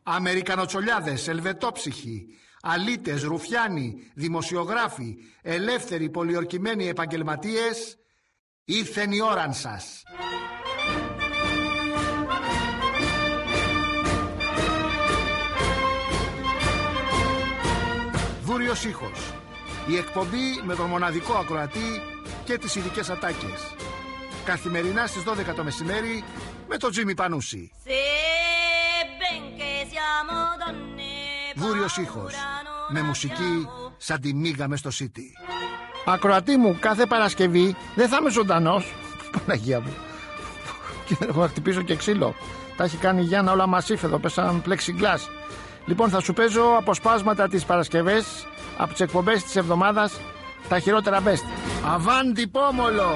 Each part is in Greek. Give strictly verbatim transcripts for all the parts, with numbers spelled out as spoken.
Αμερικανοτσολιάδες, ελβετόψυχοι, αλήτες, ρουφιάνοι, δημοσιογράφοι, ελεύθεροι πολιορκημένοι επαγγελματίες, ήρθεν η ώραν σας. Βούριος ήχος. Η εκπομπή με τον μοναδικό ακροατή και τις ειδικές ατάκες. Καθημερινά στις δώδεκα το μεσημέρι με τον Τζίμι Πανούση. Βούριος ήχος. Με μουσική σαν τη μίγα μες στο City. Ακροατή μου, κάθε Παρασκευή δεν θα είμαι ζωντανός. Παναγία μου. Και δεν έχω να χτυπήσω και ξύλο. Τα έχει κάνει η Γιάννα όλα μασίφ εδώ, πέσαν πλεξιγκλάς. Λοιπόν, θα σου παίζω αποσπάσματα τις Παρασκευές από τις εκπομπές της εβδομάδας, τα χειρότερα best. Αβάντι πόμολο!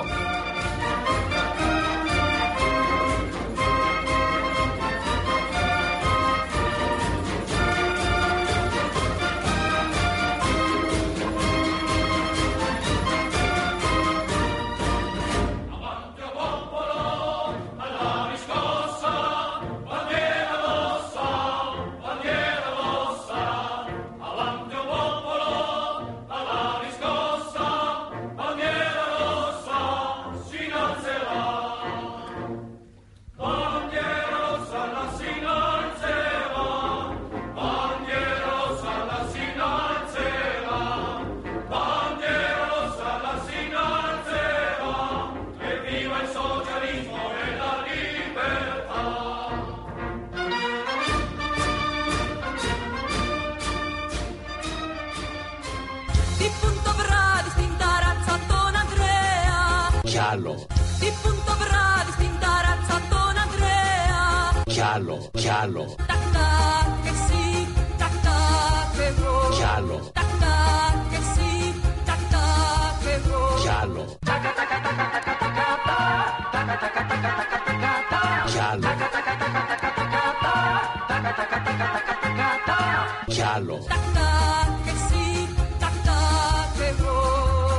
Di punto bradi spinta razzatton Andrea. Giallo, giallo. Tac tac che sì, tac tac che voi. Giallo. Tac tac che sì, tac tac che voi. Giallo. Taca taca taca taca taca ta. Taca taca taca taca taca ta. Giallo. Taca taca taca taca taca ta. Taca taca taca taca taca ta. Giallo. Tac tac che sì, tac tac che voi.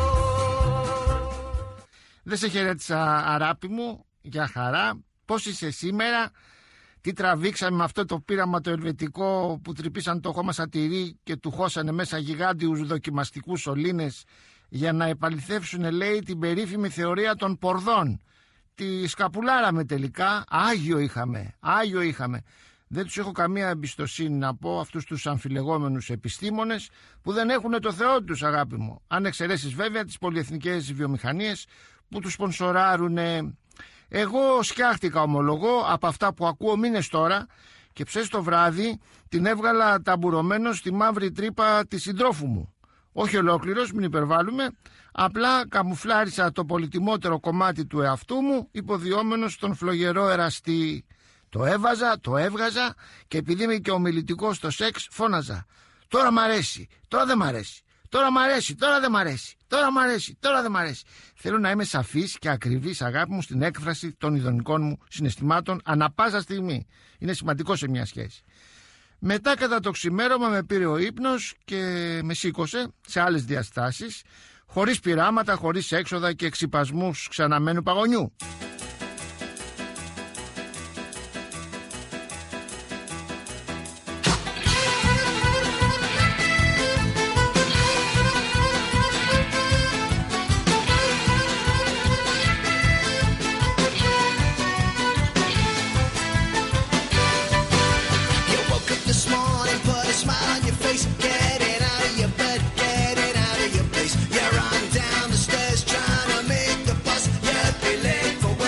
Δεν σε χαιρέτησα, αράπη μου, για χαρά. Πώς είσαι σήμερα? Τι τραβήξαμε με αυτό το πείραμα το ελβετικό που τρυπήσαν το χώμα σαν τυρί και του χώσανε μέσα γιγάντιους δοκιμαστικούς σωλήνες για να επαληθεύσουν, λέει, την περίφημη θεωρία των πορδών. Τη σκαπουλάραμε τελικά. Άγιο είχαμε, άγιο είχαμε. Δεν τους έχω καμία εμπιστοσύνη, να πω, αυτούς τους αμφιλεγόμενους επιστήμονες που δεν έχουν το Θεό τους, αγάπη μου. Αν εξαιρέσεις βέβαια τις πολυεθνικές βιομηχανίες που τους σπονσοράρουνε. Εγώ σκιάχτηκα, ομολογώ, από αυτά που ακούω μήνες τώρα και ψες το βράδυ την έβγαλα ταμπουρωμένο στη μαύρη τρύπα της συντρόφου μου. Όχι ολόκληρος, μην υπερβάλλουμε, απλά καμουφλάρισα το πολυτιμότερο κομμάτι του εαυτού μου υποδιόμενος στον φλογερό εραστή. Το έβαζα, το έβγαζα και επειδή είμαι και ομιλητικός στο σεξ φώναζα. Τώρα μ' αρέσει, τώρα δεν μ' αρέσει. Τώρα μ' αρέσει, τώρα δεν μ' αρέσει. Τώρα μ' αρέσει, τώρα δεν μ' αρέσει. Θέλω να είμαι σαφής και ακριβής, αγάπη μου, στην έκφραση των ειδονικών μου συναισθημάτων ανά πάσα στιγμή. Είναι σημαντικό σε μια σχέση. Μετά, κατά το ξημέρωμα, με πήρε ο ύπνος και με σήκωσε σε άλλες διαστάσεις, χωρίς πειράματα, χωρίς έξοδα και εξυπασμούς ξαναμένου παγωνιού. You're on down the stairs trying to make the bus. You'd be late for work.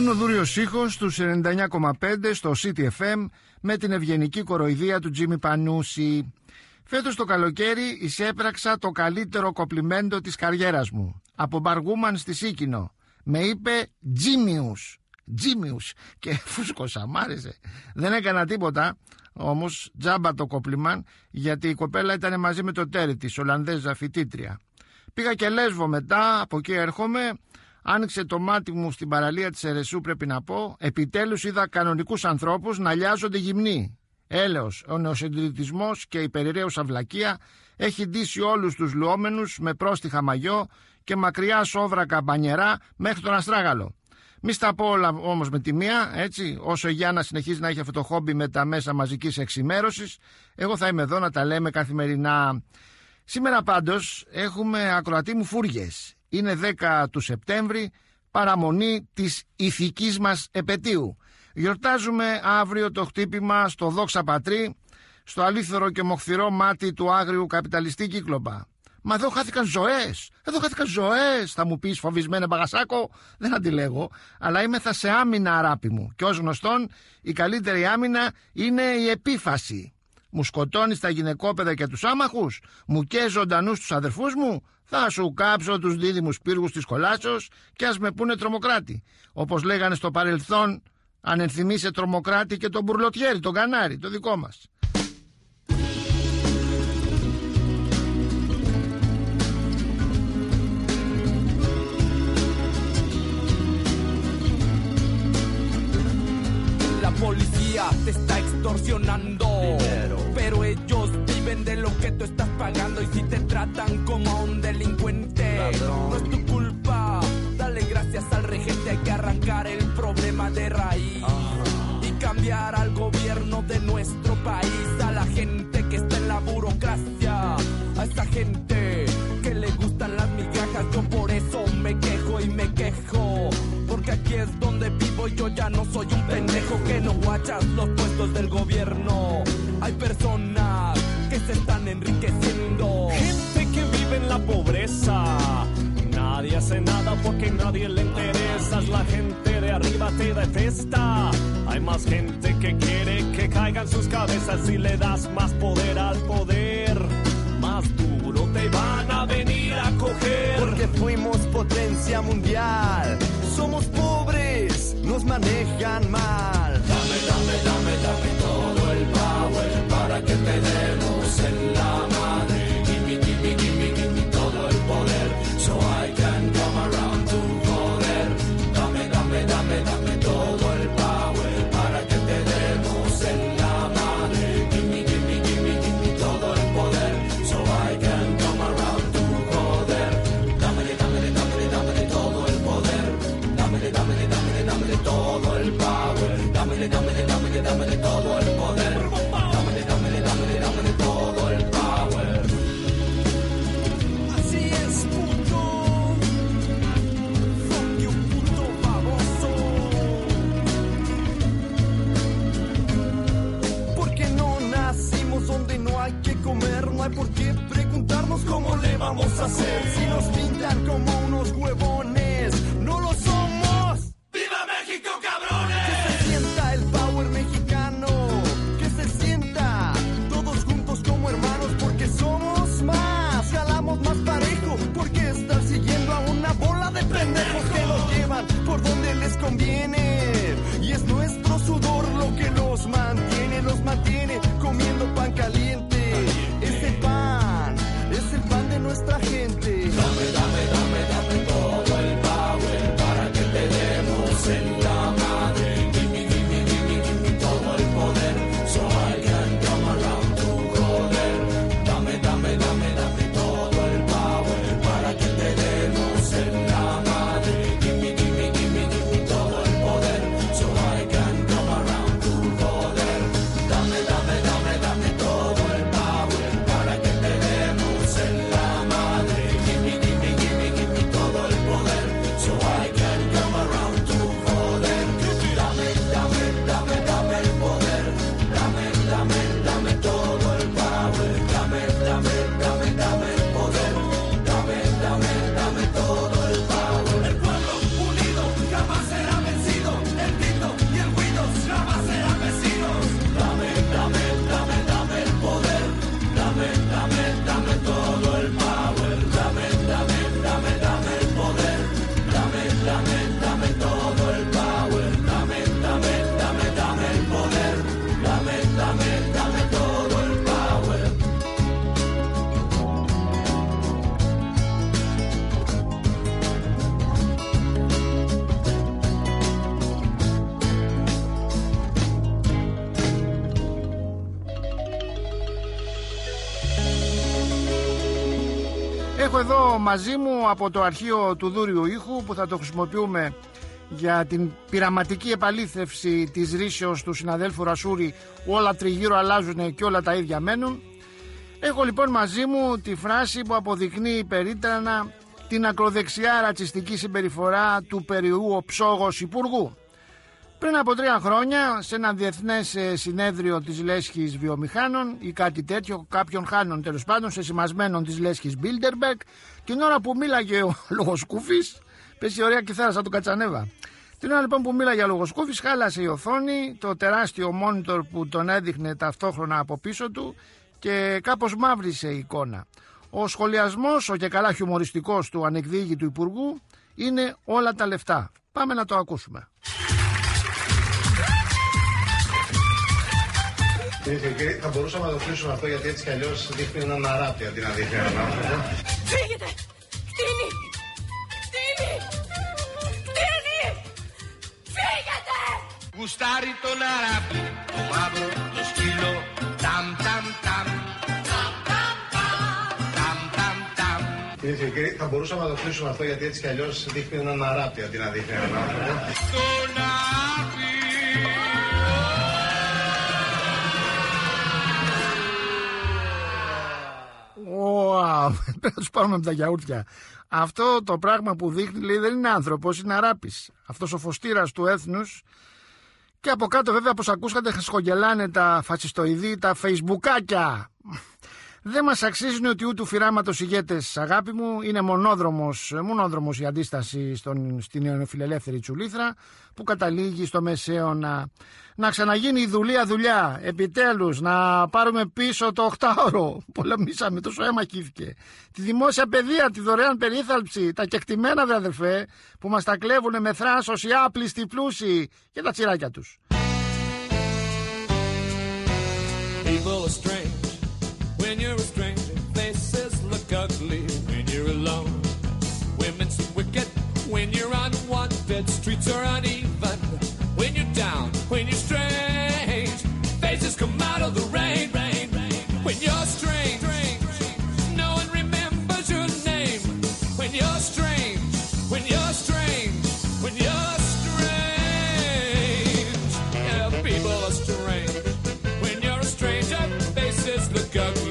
Είναι ο Δούριος ήχος στους ενενήντα εννιά κόμμα πέντε στο City εφ εμ με την ευγενική κοροϊδία του Τζίμι Πανούση. Φέτος το καλοκαίρι εισέπραξα το καλύτερο κοπλιμέντο της καριέρας μου. Από μπαργούμαν στη Σίκινο. Με είπε Τζίμιους. Τζίμιους. Και φούσκωσα, μ' άρεσε. Δεν έκανα τίποτα, όμως τζάμπα το κοπλιμάν, γιατί η κοπέλα ήταν μαζί με το τέρι της, Ολλανδέζα φοιτήτρια. Πήγα και Λέσβο μετά, από εκεί έρχομαι. Άνοιξε το μάτι μου στην παραλία της Ερεσού, πρέπει να πω. Επιτέλους είδα κανονικούς ανθρώπους να λιάζονται γυμνοί. Έλεος, ο νεοσυντηρητισμός και η περιραίουσα βλακεία έχει ντύσει όλους τους λουόμενους με πρόστιχα μαγιό και μακριά σόβρακα μπανιερά μέχρι τον αστράγαλο. Μη στα πω όλα όμως με τη μία, έτσι, όσο η Γιάννα συνεχίζει να έχει αυτό το χόμπι με τα μέσα μαζικής εξημέρωσης, εγώ θα είμαι εδώ να τα λέμε καθημερινά. Σήμερα πάντως έχουμε ακροατή μου φούργες. Είναι δέκα του Σεπτέμβρη, παραμονή της ηθικής μας επετείου. Γιορτάζουμε αύριο το χτύπημα στο Δόξα Πατρί, στο αλήθωρο και μοχθηρό μάτι του άγριου καπιταλιστή κύκλοπα. Μα εδώ χάθηκαν ζωές, εδώ χάθηκαν ζωές, θα μου πεις φοβισμένε μπαγασάκο, δεν αντιλέγω, αλλά είμαι θα σε άμυνα αράπη μου. Και ως γνωστόν η καλύτερη άμυνα είναι η επίφαση. Μου σκοτώνεις τα γυναικόπαιδα και τους άμαχους, μου καίς ζωντανούς τους αδερφούς μου, θα σου κάψω τους δίδυμους πύργους της κολάσεως και ας με πούνε τρομοκράτη. Όπως λέγανε στο παρελθόν, αν ενθυμίσαι τρομοκράτη και τον Μπουρλοτιέρη, τον Κανάρι, το δικό μας. La policía te está extorsionando, dinero. Pero ellos viven de lo que tú estás pagando. Y si te tratan como a un delincuente, ladrón, no es tu culpa. Dale gracias al regente. Hay que arrancar el problema de raíz, uh-huh, y cambiar al gobierno de nuestro país. A la gente que está en la burocracia, a esa gente que le gustan las migajas. Yo por eso me quejo y me quejo, porque aquí es donde vivo y yo ya no soy un pendejo que no guachas los puestos del gobierno. Hay personas que se están enriqueciendo, gente que vive en la pobreza. Nadie hace nada porque nadie le interesas. La gente de arriba te detesta. Hay más gente que quiere que caigan sus cabezas. Si le das más poder al poder, más duro te van a venir a coger. Porque fuimos potencia mundial. Somos pobres, nos manejan mal. Dame, dame, dame, dame todo el power para que te demos en la madre. Gimme, gimme, gimme, gimme todo el poder, so I can come around to joder. Dame, dame, dame, dame todo el power para que te demos en la madre. Gimme, gimme, gimme, gimme todo el poder, so I can come around to joder. Dámele, dámele, dámele, dámele todo el poder. Dámele, dámele, dámele, dámele todo el power. Dámele, dámele, dámele, dámele todo el poder. Dámele, dámele, dámele, dámele todo el power. así es, puto. Fuck you, puto baboso. Porque no nacimos donde no hay que comer. No hay por qué preguntarnos cómo le vamos a hacer. Si nos pintan como unos huevones, no lo somos. ¡Viva México, cabrones! Que se sienta el power mexicano, que se sienta todos juntos como hermanos, porque somos más, jalamos más parejo, porque estar siguiendo a una bola de pendejos que los llevan por donde les conviene. Y es nuestro sudor lo que los mantiene, los mantiene comiendo pan caliente. Es el pan, es el pan de nuestra gente. Dame, dame, dame, dame Έχω εδώ μαζί μου από το αρχείο του Δούριου Ήχου, που θα το χρησιμοποιούμε για την πειραματική επαλήθευση της ρήσεως του συναδέλφου Ρασούρη, όλα τριγύρω αλλάζουν και όλα τα ίδια μένουν. Έχω λοιπόν μαζί μου τη φράση που αποδεικνύει περίτρανα την ακροδεξιά ρατσιστική συμπεριφορά του περιού οψόγος υπουργού. Πριν από τρία χρόνια, σε ένα διεθνές συνέδριο της Λέσχης Βιομηχάνων ή κάτι τέτοιο, κάποιων χάνων τέλος πάντων, σε σημασμένων της Λέσχης Bilderberg, την ώρα που μίλαγε ο Λογοσκούφης, πέσει ωραία κιθάρα σαν του Κατσανέβα. Την ώρα λοιπόν που μίλαγε ο Λογοσκούφης, χάλασε η οθόνη, το τεράστιο monitor που τον έδειχνε ταυτόχρονα από πίσω του, και κάπως μαύρισε η εικόνα. Ο σχολιασμός, ο και καλά χιουμοριστικός του ανεκδίγητου υπουργού, είναι όλα τα λεφτά. Πάμε να το ακούσουμε. Κυρίε και κύριοι, θα μπορούσαμε να το κλείσουμε αυτό, γιατί έτσι κι αλλιώς δείχνει έναν αράπτη αντί να δείχνει έναν άνθρωπο. Φύγετε! Φτύνει! Φτύνει! Φτύνει! Φύγετε! Γουστάρει τον αράπτη, το μαύρο, το σκύλο, ταμ ταμ ταμ. Κυρίε και κύριοι, θα μπορούσαμε να το κλείσουμε αυτό, γιατί έτσι κι αλλιώς δείχνει έναν αράπτη αντί να δείχνει έναν άνθρωπο. Τον αράπτη! Wow, πρέπει να τους πάρουμε με τα γιαούρτια. Αυτό το πράγμα που δείχνει, λέει, δεν είναι άνθρωπος, είναι αράπης. Αυτός ο φωστήρας του έθνους. Και από κάτω βέβαια, όπως ακούσατε, σχογελάνε τα φασιστοειδή, τα φεϊσμπουκάκια. Δεν μας αξίζουν ότι ούτου φυράματος ηγέτες, αγάπη μου. Είναι μονόδρομος, μονόδρομος η αντίσταση στον, στην νεοφιλελεύθερη τσουλήθρα, που καταλήγει στο μεσαίωνα. Να ξαναγίνει η δουλεία δουλειά. Επιτέλους, να πάρουμε πίσω το οκτάωρο. Πολεμήσαμε, τόσο αίμα κύθηκε. Τη δημόσια παιδεία, τη δωρεάν περίθαλψη, τα κεκτημένα, δε αδερφέ, που μας τα κλέβουνε με θράσος οι άπλιστοι πλούσιοι και τα τσιράκια τους. When you're a stranger, faces look ugly when you're alone. Women seem wicked when you're unwanted. Streets are uneven when you're down, when you're strange. Faces come out of the rain, rain, rain. When you're strange, no one remembers your name. When you're strange, when you're strange, when you're strange. Yeah, people are strange. When you're a stranger, faces look ugly.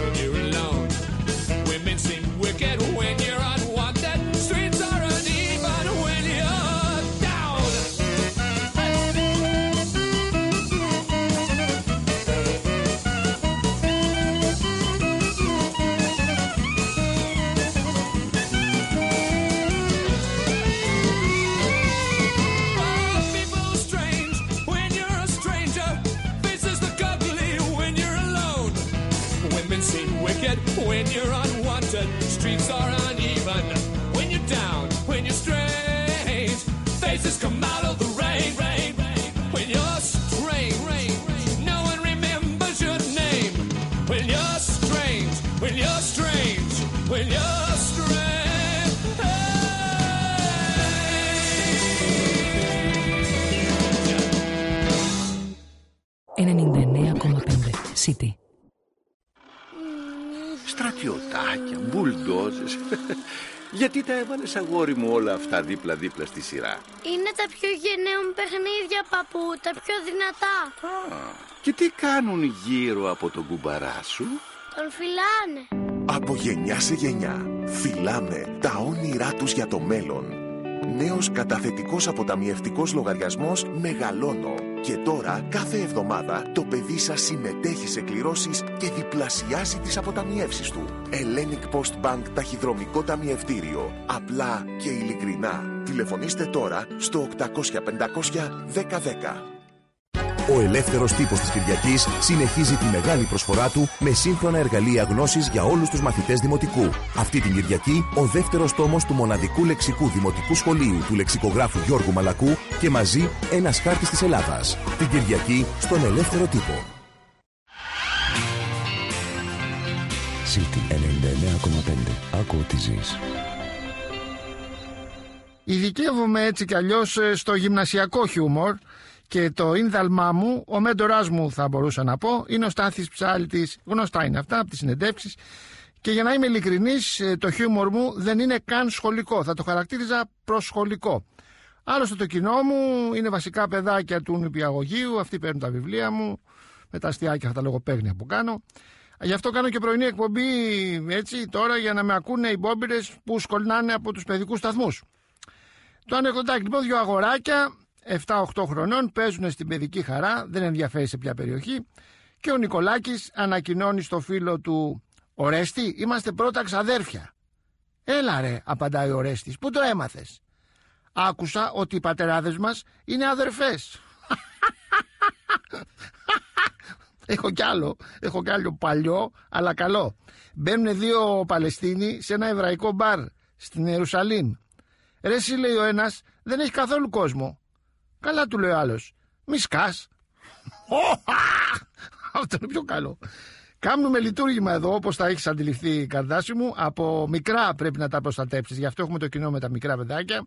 When you're unwanted, streets are uneven. When you're down, when you're strange, faces come out of the rain, rain, rain. When you're strange, rain, no one remembers your name. When you're strange, when you're strange, when you're strange. ενενήντα εννέα κόμμα πέντε City. Στρατιωτάκια, μπουλντόζες. Γιατί τα έβαλες, αγόρι μου, όλα αυτά δίπλα-δίπλα στη σειρά? Είναι τα πιο γενναία μου παιχνίδια, παππού, τα πιο δυνατά. Α, και τι κάνουν γύρω από τον κουμπαρά σου? Τον φυλάνε. Από γενιά σε γενιά φυλάμε τα όνειρά τους για το μέλλον. Νέος καταθετικός αποταμιευτικός λογαριασμός Μεγαλώνω. Και τώρα κάθε εβδομάδα το παιδί σας συμμετέχει σε κληρώσεις και διπλασιάζει τις αποταμιεύσεις του. Hellenic Post Bank ταχυδρομικό ταμιευτήριο. Απλά και ειλικρινά. Τηλεφωνήστε τώρα στο οκτακόσια πεντακόσια δέκα δέκα. Ο ελεύθερος τύπος της Κυριακής συνεχίζει τη μεγάλη προσφορά του με σύγχρονα εργαλεία γνώσης για όλους τους μαθητές δημοτικού. Αυτή την Κυριακή, ο δεύτερος τόμος του μοναδικού λεξικού δημοτικού σχολείου του λεξικογράφου Γιώργου Μαλακού και μαζί ένας χάρτης της Ελλάδας. Την Κυριακή στον ελεύθερο τύπο. City ενενήντα εννέα κόμμα πέντε. Άκου τι ζεις. Ειδικεύομαι έτσι κι αλλιώς στο γυμνασιακό χιούμορ. Και το ίνδαλμά μου, ο μέντορας μου θα μπορούσα να πω, είναι ο Στάθης Ψάλτης. Γνωστά είναι αυτά από τις συνεντεύξεις. Και για να είμαι ειλικρινής, το χιούμορ μου δεν είναι καν σχολικό. Θα το χαρακτήριζα προσχολικό. Άλλωστε το κοινό μου είναι βασικά παιδάκια του νηπιαγωγείου. Αυτοί παίρνουν τα βιβλία μου, με τα αστιάκια, αυτά τα λογοπαίγνια που κάνω. Γι' αυτό κάνω και πρωινή εκπομπή έτσι τώρα, για να με ακούνε οι μπόμπυρες που σκολνάνε από τους παιδικούς σταθμούς. Το ανεκδοτάκι λοιπόν, δύο αγοράκια εφτά οκτώ χρονών παίζουν στην παιδική χαρά, δεν ενδιαφέρει σε ποια περιοχή, και ο Νικολάκης ανακοινώνει στο φίλο του: Ορέστη, είμαστε πρώτα ξαδέρφια. Έλα ρε, απαντάει ο Ορέστης, πού το έμαθες? Άκουσα ότι οι πατεράδες μας είναι αδερφές. Έχω κι άλλο, έχω κι άλλο παλιό, αλλά καλό. Μπαίνουν δύο Παλαιστίνοι σε ένα εβραϊκό μπαρ στην Ιερουσαλήμ. Ρε εσύ, λέει ο ένας, δεν έχει καθόλου κόσμο. Καλά, του λέει ο άλλος, μη σκάς. Αυτό είναι πιο καλό. Κάνουμε λειτουργήμα εδώ, όπως τα έχεις αντιληφθεί, Καρδάση μου. Από μικρά πρέπει να τα προστατέψεις. Γι' αυτό έχουμε το κοινό με τα μικρά παιδάκια.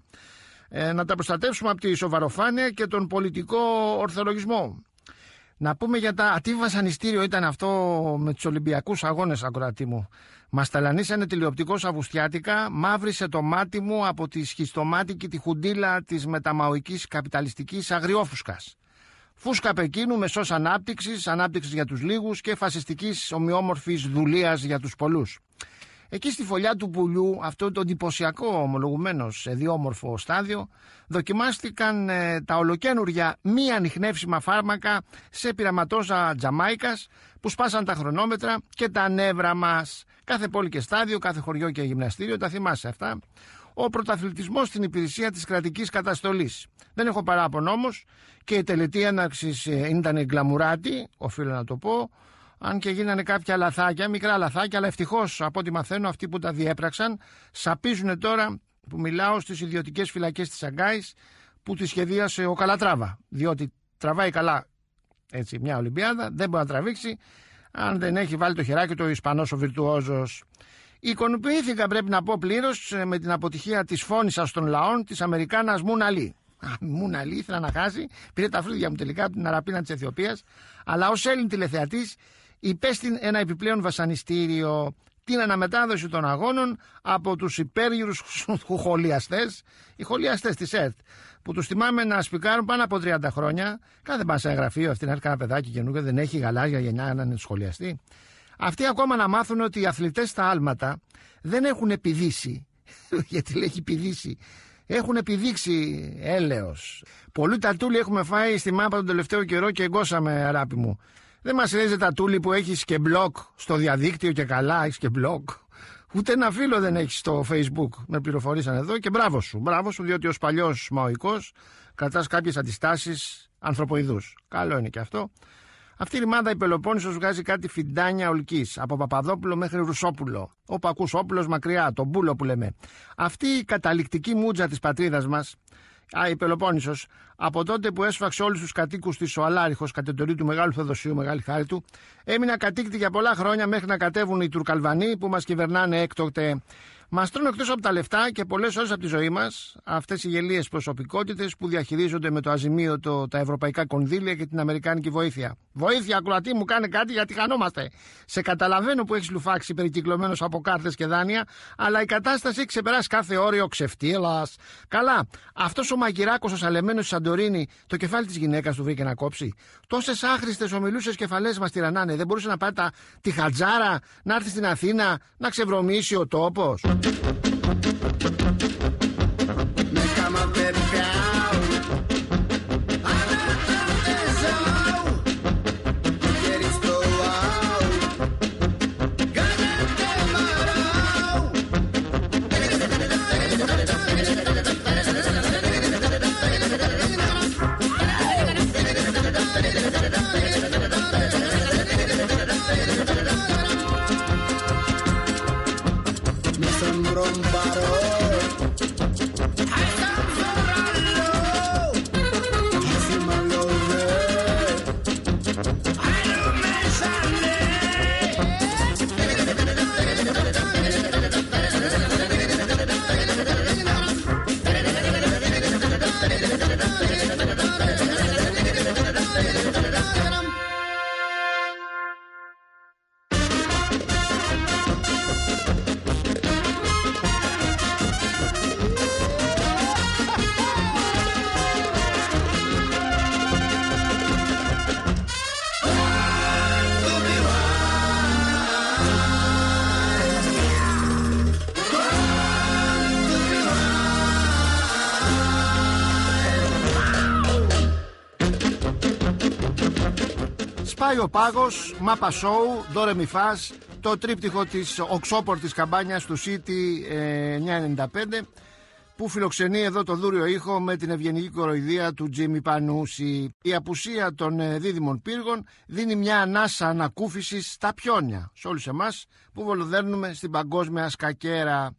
Ε, να τα προστατεύσουμε από τη σοβαροφάνεια και τον πολιτικό ορθολογισμό. Να πούμε για τα... Τι βασανιστήριο ήταν αυτό με τους Ολυμπιακούς Αγώνες, ακροατή μου. Μας ταλανίσανε τηλεοπτικώς αυγουστιάτικα, μαύρισε το μάτι μου από τη σχιστομάτικη τη χουντίλα της μεταμαοικής καπιταλιστικής αγριόφουσκας. Φούσκα Πεκίνου, μεσός ανάπτυξης, ανάπτυξης για τους λίγους και φασιστικής ομοιόμορφης δουλείας για τους πολλούς. Εκεί στη φωλιά του πουλιού, αυτό το εντυπωσιακό ομολογουμένως σε διόμορφο στάδιο, δοκιμάστηκαν ε, τα ολοκαίνουργια μη ανιχνεύσιμα φάρμακα σε πειραματόζα Τζαμάικας που σπάσαν τα χρονόμετρα και τα νεύρα μας. Κάθε πόλη και στάδιο, κάθε χωριό και γυμναστήριο, τα θυμάσαι αυτά. Ο πρωταθλητισμός στην υπηρεσία της κρατικής καταστολής. Δεν έχω παράπονο όμως, και η τελετή έναρξης ε, ήταν γκλαμουράτη, οφείλω να το πω. Αν και γίνανε κάποια λαθάκια, μικρά λαθάκια, αλλά ευτυχώς από ό,τι μαθαίνω αυτοί που τα διέπραξαν σαπίζουν τώρα που μιλάω στις ιδιωτικές φυλακές της Σαγκάης που τη σχεδίασε ο Καλατράβα. Διότι τραβάει καλά έτσι μια Ολυμπιάδα, δεν μπορεί να τραβήξει αν δεν έχει βάλει το χεράκι του ο Ισπανός ο βιρτουόζος. Εικονοποιήθηκα, πρέπει να πω, πλήρως με την αποτυχία της φώνησας των λαών της Αμερικάνας Μούνα Λί. Μούνα Λί, ήθελα να χάσει, πήρε τα φρύδια μου τελικά από την Αραπίνα της Αιθιοπίας, αλλά ως Έλλην τηλεθεατής υπέστην ένα επιπλέον βασανιστήριο, την αναμετάδοση των αγώνων από τους υπέργυρους χολιαστές, οι χολιαστές της ΕΡΤ, που τους θυμάμαι να σπικάρουν πάνω από τριάντα χρόνια. Κάθε πάνε σε ένα γραφείο, αυτή να έρθει ένα παιδάκι καινούργιο, δεν έχει γαλάζια γενιά να είναι σχολιαστή. Αυτοί ακόμα να μάθουν ότι οι αθλητές στα άλματα δεν έχουν επιδύσει, γιατί λέει επιδύσει, έχουν επιδείξει έλεος. Πολλοί τατούλοι έχουμε φάει στη μάπα τον τελευταίο καιρό και εγκώσαμε, αγάπη μου. Δεν μας λες τα τούλι που έχεις και blog στο διαδίκτυο και καλά, έχεις και blog. Ούτε ένα φίλο δεν έχεις στο Facebook, με πληροφορήσαν εδώ, και μπράβο σου. Μπράβο σου, διότι ως παλιός μαοικός κρατάς κάποιες αντιστάσεις ανθρωποειδούς. Καλό είναι και αυτό. Αυτή η ρημάδα η Πελοπόννησος βγάζει κάτι φιντάνια ολκής, από Παπαδόπουλο μέχρι Ρουσόπουλο. Ο Πακούς Όπουλος μακριά, τον Μπούλο που λέμε. Αυτή η καταληκτική μούτζα της πατρίδας μας, Α, η Πελοπόννησος, από τότε που έσφαξε όλους τους κατοίκους της ο Αλάριχος κατ' εντολή του Μεγάλου Θεοδοσίου, μεγάλη χάρη του, έμεινε ακατοίκητη για πολλά χρόνια μέχρι να κατέβουν οι Τουρκαλβανοί που μας κυβερνάνε έκτοτε. Μας τρώνε εκτός από τα λεφτά και πολλές ώρες από τη ζωή μας αυτές οι γελίες προσωπικότητες που διαχειρίζονται με το αζημίωτο τα ευρωπαϊκά κονδύλια και την αμερικάνικη βοήθεια. Βοήθεια, ακροατή μου, κάνε κάτι γιατί χανόμαστε. Σε καταλαβαίνω που έχεις λουφάξει περικυκλωμένος από κάρτες και δάνεια, αλλά η κατάσταση έχει ξεπεράσει κάθε όριο ξεφτύλας. Καλά, αυτός ο μαγειράκος ο σαλεμένος στη Σαντορίνη το κεφάλι της γυναίκας του βρήκε να κόψει. Τόσες άχρηστες ομιλούσες κεφαλές μας τυραννάνε. Δεν μπορούσε να πάει τα, τη χατζάρα να έρθει στην Αθήνα να ξεβρωμίσει ο τόπος. Mi sembro un varón Σπάει ο πάγος, μάπα σόου, ντόρε μι φας, το τρίπτυχο της οξόπορτης καμπάνιας του City εννιακόσια ενενήντα πέντε, που φιλοξενεί εδώ το δούριο ήχο με την ευγενική κοροϊδία του Τζίμι Πανούση. Η απουσία των δίδυμων πύργων δίνει μια ανάσα ανακούφισης στα πιόνια, σε όλους εμάς που βολοδέρνουμε στην παγκόσμια σκακέρα.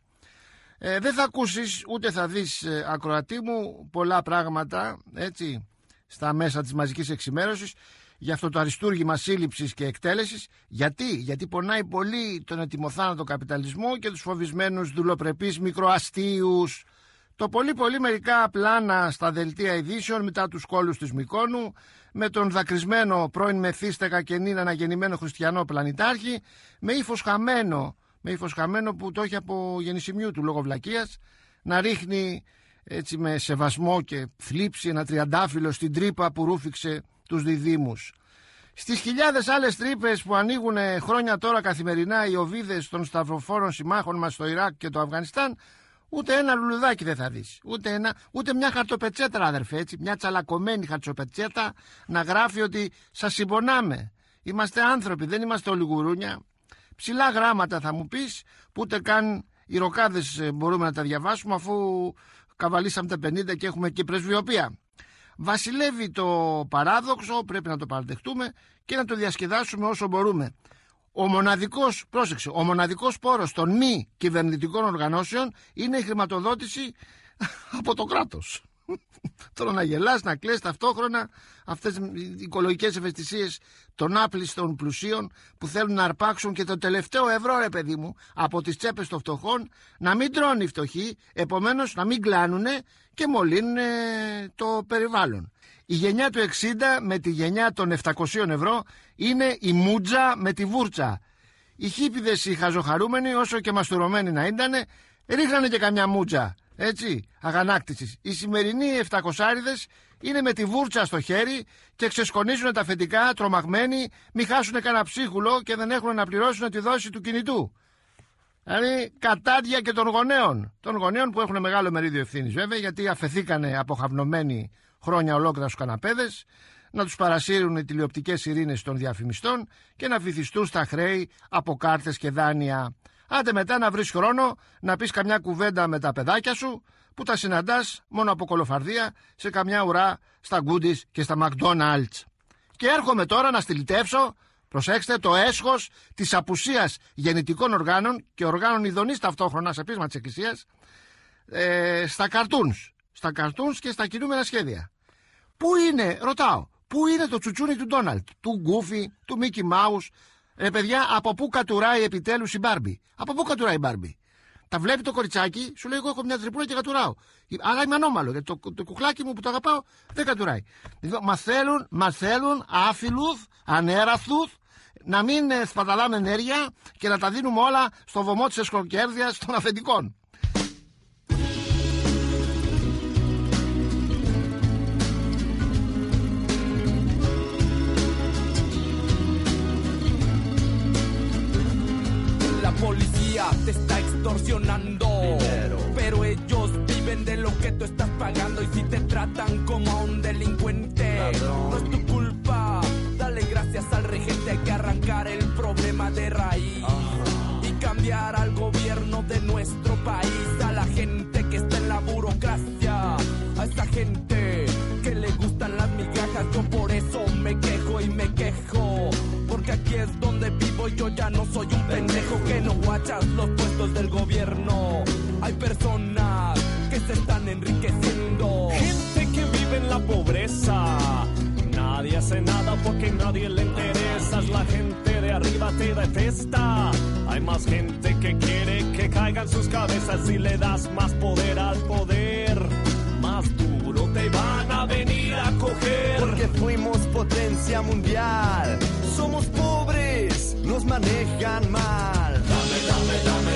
Ε, δεν θα ακούσεις ούτε θα δεις, ε, ακροατή μου, πολλά πράγματα, έτσι, στα μέσα της μαζικής εξημέρωσης για αυτό το αριστούργημα σύλληψης και εκτέλεσης. Γιατί, γιατί πονάει πολύ τον ετοιμοθάνατο καπιταλισμό και τους φοβισμένους δουλοπρεπείς μικροαστίους. Το πολύ πολύ μερικά πλάνα στα δελτία ειδήσεων μετά τους κόλους της Μυκόνου, με τον δακρυσμένο πρώην μεθύστακα και νυν αναγεννημένο χριστιανό πλανητάρχη, με ύφος χαμένο, με ύφος χαμένο που το έχει από γεννησιμιού του λόγω βλακείας, να ρίχνει έτσι με σεβασμό και θλίψη ένα τριαντάφυλλο στην τρύπα που ρούφηξε τους διδύμους. Στις χιλιάδες άλλες τρύπες που ανοίγουν χρόνια τώρα καθημερινά οι οβίδες των σταυροφόρων συμμάχων μας στο Ιράκ και το Αφγανιστάν, ούτε ένα λουλουδάκι δεν θα δεις. Ούτε, ένα, ούτε μια χαρτοπετσέτα, αδερφέ, έτσι, μια τσαλακωμένη χαρτοπετσέτα να γράφει ότι σας συμπονάμε. Είμαστε άνθρωποι, δεν είμαστε όλοι γουρούνια. Ψηλά γράμματα θα μου πεις, που ούτε καν οι ροκάδες μπορούμε να τα διαβάσουμε, αφού καβαλήσαμε τα πενήντα και έχουμε και πρεσβειοπία. Βασιλεύει το παράδοξο, πρέπει να το παραδεχτούμε και να το διασκεδάσουμε όσο μπορούμε. Ο μοναδικός, πρόσεξε, ο μοναδικός πόρος των μη κυβερνητικών οργανώσεων είναι η χρηματοδότηση από το κράτος. Τώρα να γελάς, να κλαις ταυτόχρονα, αυτές οι οικολογικές ευαισθησίες των άπλιστων πλουσίων που θέλουν να αρπάξουν και το τελευταίο ευρώ, ρε παιδί μου, από τις τσέπες των φτωχών, να μην τρώνε οι φτωχοί, επομένως να μην κλάνουνε και μολύνουν το περιβάλλον. Η γενιά του εξήντα με τη γενιά των επτακόσια ευρώ είναι η μούτζα με τη βούρτσα. Οι χίπηδες οι χαζοχαρούμενοι, όσο και μαστουρωμένοι να ήτανε, ρίχνανε και καμιά μούτζα, έτσι, αγανάκτησης. Οι σημερινοί επτακοσάριδες είναι με τη βούρτσα στο χέρι και ξεσκονίζουν τα αφεντικά τρομαγμένοι, μη χάσουν κανένα ψίχουλο και δεν έχουν να πληρώσουν τη δόση του κινητού. Δηλαδή κατάδια και των γονέων. Των γονέων που έχουν μεγάλο μερίδιο ευθύνης βέβαια, γιατί αφεθήκανε αποχαυνωμένοι χρόνια ολόκληρα στους καναπέδες, να τους παρασύρουν οι τηλεοπτικές ειρήνες των διαφημιστών και να βυθιστούν στα χρέη από κάρτες και δάνεια. Άντε μετά να βρεις χρόνο να πεις καμιά κουβέντα με τα παιδάκια σου, που τα συναντάς μόνο από κολοφαρδία σε καμιά ουρά στα Goodies και στα McDonald's. Και έρχομαι τώρα να στυλιτεύσω, προσέξτε, το έσχος της απουσίας γεννητικών οργάνων και οργάνων ειδονής ταυτόχρονα σε πείσμα της Εκκλησίας, ε, στα καρτούνς. Στα καρτούνς και στα κινούμενα σχέδια. Πού είναι, ρωτάω, πού είναι το τσουτσούνι του Ντόναλτ, του Γκούφι, του Μίκι Μάους? Ρε παιδιά, από πού κατουράει επιτέλους η Μπάρμπι? Από πού κατουράει η Μπάρμπι? Τα βλέπει το κοριτσάκι, σου λέει: εγώ έχω μια τρυπούλα και κατουράω. Αλλά είμαι ανώμαλο, γιατί το, το, το κουκλάκι μου που το αγαπάω δεν κατουράει. Δηλαδή, μα θέλουν, μα θέλουν άφιλουθ, ανέραθουθ, να μην ε, σπαταλάμε ενέργεια και να τα δίνουμε όλα στο βωμό της εσχροκέρδειας των αφεντικών. Policía te está extorsionando, dinero. Pero ellos viven de lo que tú estás pagando. Y si te tratan como a un delincuente, ladrón, no es tu culpa. Dale gracias al regente. Hay que arrancar el problema de raíz, uh-huh, y cambiar al gobierno de nuestro país. A la gente que está en la burocracia, a esa gente que le gustan las migajas. Yo por eso me quejo y me quejo, porque aquí es donde vivo y yo ya no soy un pendejo que no guachas los puestos del gobierno. Hay personas que se están enriqueciendo. Gente que vive en la pobreza. Nadie hace nada porque nadie le interesas. La gente de arriba te detesta. Hay más gente que quiere que caigan sus cabezas. Si le das más poder al poder, más duro te van a venir a coger. Porque fuimos potencia mundial. Somos pobres, nos manejan mal. Dame, dame, dame